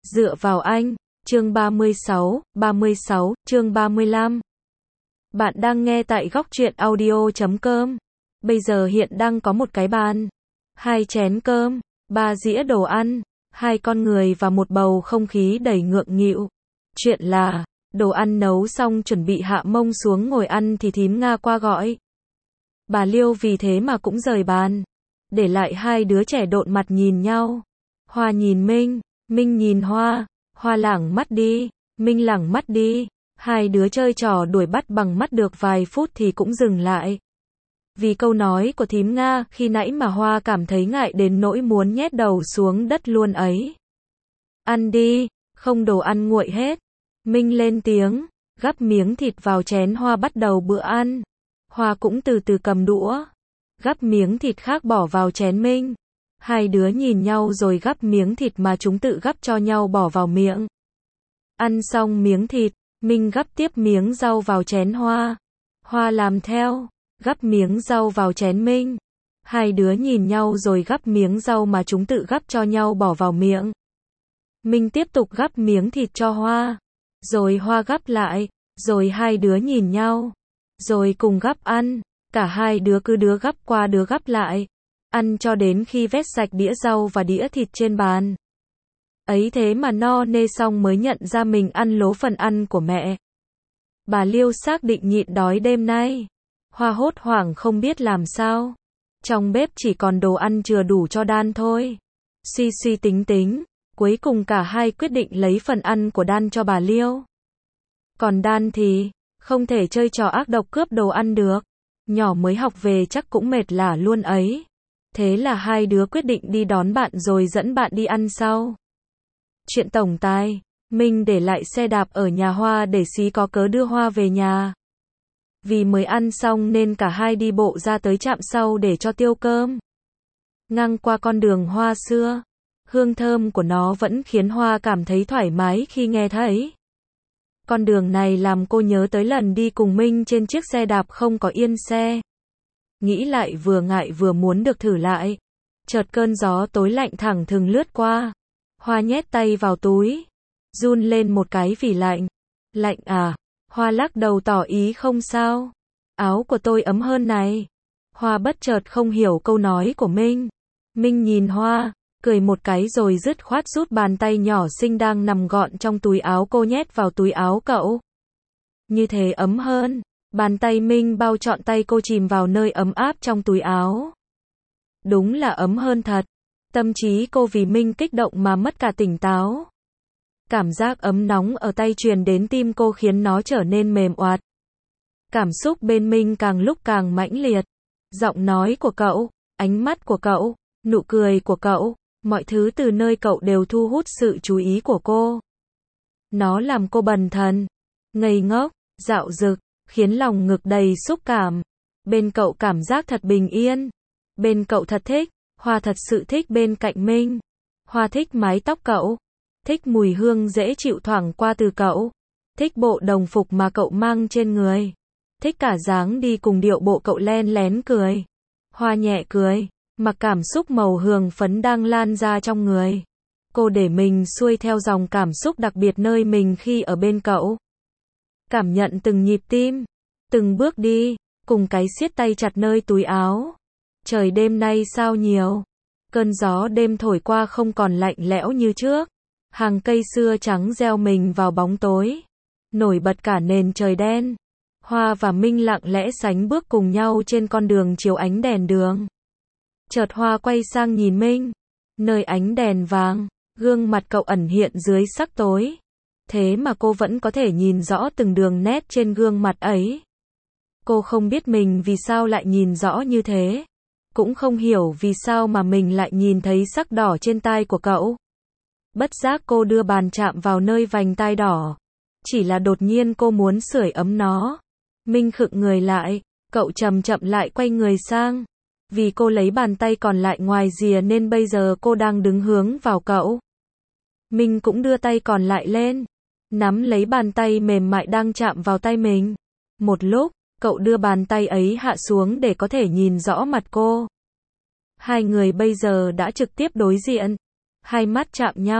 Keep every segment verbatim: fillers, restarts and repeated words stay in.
Dựa vào anh, chương ba mươi sáu, ba mươi sáu, chương ba mươi lăm. Bạn đang nghe tại góc truyện audio chấm com. Bây giờ hiện đang có một cái bàn, hai chén cơm, ba dĩa đồ ăn, hai con người và một bầu không khí đầy ngượng nghịu. Chuyện là, đồ ăn nấu xong chuẩn bị hạ mông xuống ngồi ăn thì thím Nga qua gọi. Bà Liêu vì thế mà cũng rời bàn, để lại hai đứa trẻ độn mặt nhìn nhau. Hoa nhìn Minh, Minh nhìn Hoa, Hoa lảng mắt đi, Minh lảng mắt đi. Hai đứa chơi trò đuổi bắt bằng mắt được vài phút thì cũng dừng lại. Vì câu nói của thím Nga khi nãy mà Hoa cảm thấy ngại đến nỗi muốn nhét đầu xuống đất luôn ấy. Ăn đi, không đồ ăn nguội hết. Minh lên tiếng, gắp miếng thịt vào chén Hoa bắt đầu bữa ăn. Hoa cũng từ từ cầm đũa, gắp miếng thịt khác bỏ vào chén Minh. Hai đứa nhìn nhau rồi gắp miếng thịt mà chúng tự gắp cho nhau bỏ vào miệng. Ăn xong miếng thịt, Minh gắp tiếp miếng rau vào chén Hoa. Hoa làm theo, gắp miếng rau vào chén Minh. Hai đứa nhìn nhau rồi gắp miếng rau mà chúng tự gắp cho nhau bỏ vào miệng. Minh tiếp tục gắp miếng thịt cho Hoa. Rồi Hoa gắp lại, rồi hai đứa nhìn nhau. Rồi cùng gắp ăn, cả hai đứa cứ đứa gắp qua đứa gắp lại. Ăn cho đến khi vét sạch đĩa rau và đĩa thịt trên bàn. Ấy thế mà no nê xong mới nhận ra mình ăn lố phần ăn của mẹ. Bà Liêu xác định nhịn đói đêm nay. Hoa hốt hoảng không biết làm sao. Trong bếp chỉ còn đồ ăn chừa đủ cho Đan thôi. Suy suy tính tính, cuối cùng cả hai quyết định lấy phần ăn của Đan cho bà Liêu. Còn Đan thì, không thể chơi trò ác độc cướp đồ ăn được. Nhỏ mới học về chắc cũng mệt lả luôn ấy. Thế là hai đứa quyết định đi đón bạn rồi dẫn bạn đi ăn sau. Chuyện tổng tài, Minh để lại xe đạp ở nhà Hoa để xí có cớ đưa Hoa về nhà. Vì mới ăn xong nên cả hai đi bộ ra tới trạm sau để cho tiêu cơm. Ngang qua con đường hoa xưa, hương thơm của nó vẫn khiến Hoa cảm thấy thoải mái khi nghe thấy. Con đường này làm cô nhớ tới lần đi cùng Minh trên chiếc xe đạp không có yên xe. Nghĩ lại vừa ngại vừa muốn được thử lại. Chợt cơn gió tối lạnh thẳng thừng lướt qua. Hoa nhét tay vào túi, run lên một cái vì lạnh. Lạnh à? Hoa lắc đầu tỏ ý không sao. Áo của tôi ấm hơn này. Hoa bất chợt không hiểu câu nói của Minh. Minh nhìn Hoa, cười một cái rồi dứt khoát rút bàn tay nhỏ xinh đang nằm gọn trong túi áo cô nhét vào túi áo cậu. Như thế ấm hơn. Bàn tay Minh bao trọn tay cô chìm vào nơi ấm áp trong túi áo. Đúng là ấm hơn thật. Tâm trí cô vì Minh kích động mà mất cả tỉnh táo. Cảm giác ấm nóng ở tay truyền đến tim cô khiến nó trở nên mềm oạt. Cảm xúc bên Minh càng lúc càng mãnh liệt. Giọng nói của cậu, ánh mắt của cậu, nụ cười của cậu, mọi thứ từ nơi cậu đều thu hút sự chú ý của cô. Nó làm cô bần thần, ngây ngốc, dạo dực, khiến lòng ngực đầy xúc cảm. Bên cậu cảm giác thật bình yên. Bên cậu thật thích. Hoa thật sự thích bên cạnh Minh. Hoa thích mái tóc cậu. Thích mùi hương dễ chịu thoảng qua từ cậu. Thích bộ đồng phục mà cậu mang trên người. Thích cả dáng đi cùng điệu bộ cậu len lén cười. Hoa nhẹ cười, mặc cảm xúc màu hương phấn đang lan ra trong người. Cô để mình xuôi theo dòng cảm xúc đặc biệt nơi mình khi ở bên cậu. Cảm nhận từng nhịp tim, từng bước đi, cùng cái siết tay chặt nơi túi áo. Trời đêm nay sao nhiều. Cơn gió đêm thổi qua không còn lạnh lẽo như trước. Hàng cây xưa trắng gieo mình vào bóng tối. Nổi bật cả nền trời đen. Hoa và Minh lặng lẽ sánh bước cùng nhau trên con đường chiếu ánh đèn đường. Chợt Hoa quay sang nhìn Minh. Nơi ánh đèn vàng, gương mặt cậu ẩn hiện dưới sắc tối. Thế mà cô vẫn có thể nhìn rõ từng đường nét trên gương mặt ấy. Cô không biết mình vì sao lại nhìn rõ như thế. Cũng không hiểu vì sao mà mình lại nhìn thấy sắc đỏ trên tai của cậu. Bất giác cô đưa bàn chạm vào nơi vành tai đỏ. Chỉ là đột nhiên cô muốn sưởi ấm nó. Minh khựng người lại, cậu chậm chậm lại quay người sang. Vì cô lấy bàn tay còn lại ngoài rìa nên bây giờ cô đang đứng hướng vào cậu. Minh cũng đưa tay còn lại lên, nắm lấy bàn tay mềm mại đang chạm vào tay mình. Một lúc, cậu đưa bàn tay ấy hạ xuống để có thể nhìn rõ mặt cô. Hai người bây giờ đã trực tiếp đối diện. Hai mắt chạm nhau,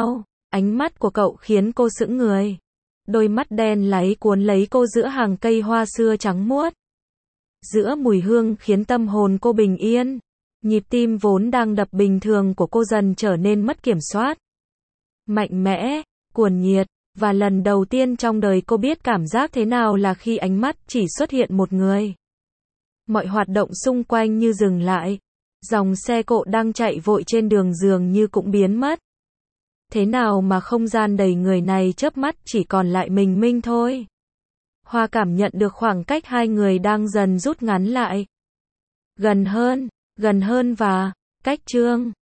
Ánh mắt của cậu khiến cô sững người. Đôi mắt đen láy cuốn lấy cô giữa hàng cây hoa sưa trắng muốt. Giữa mùi hương khiến tâm hồn cô bình yên. Nhịp tim vốn đang đập bình thường của cô dần trở nên mất kiểm soát. Mạnh mẽ, cuồng nhiệt, và lần đầu tiên trong đời cô biết cảm giác thế nào là khi ánh mắt chỉ xuất hiện một người. Mọi hoạt động xung quanh như dừng lại. Dòng xe cộ đang chạy vội trên đường dường như cũng biến mất. Thế nào mà không gian đầy người này chớp mắt chỉ còn lại mình Minh thôi. Hoa cảm nhận được khoảng cách hai người đang dần rút ngắn lại. Gần hơn, gần hơn và cách Trương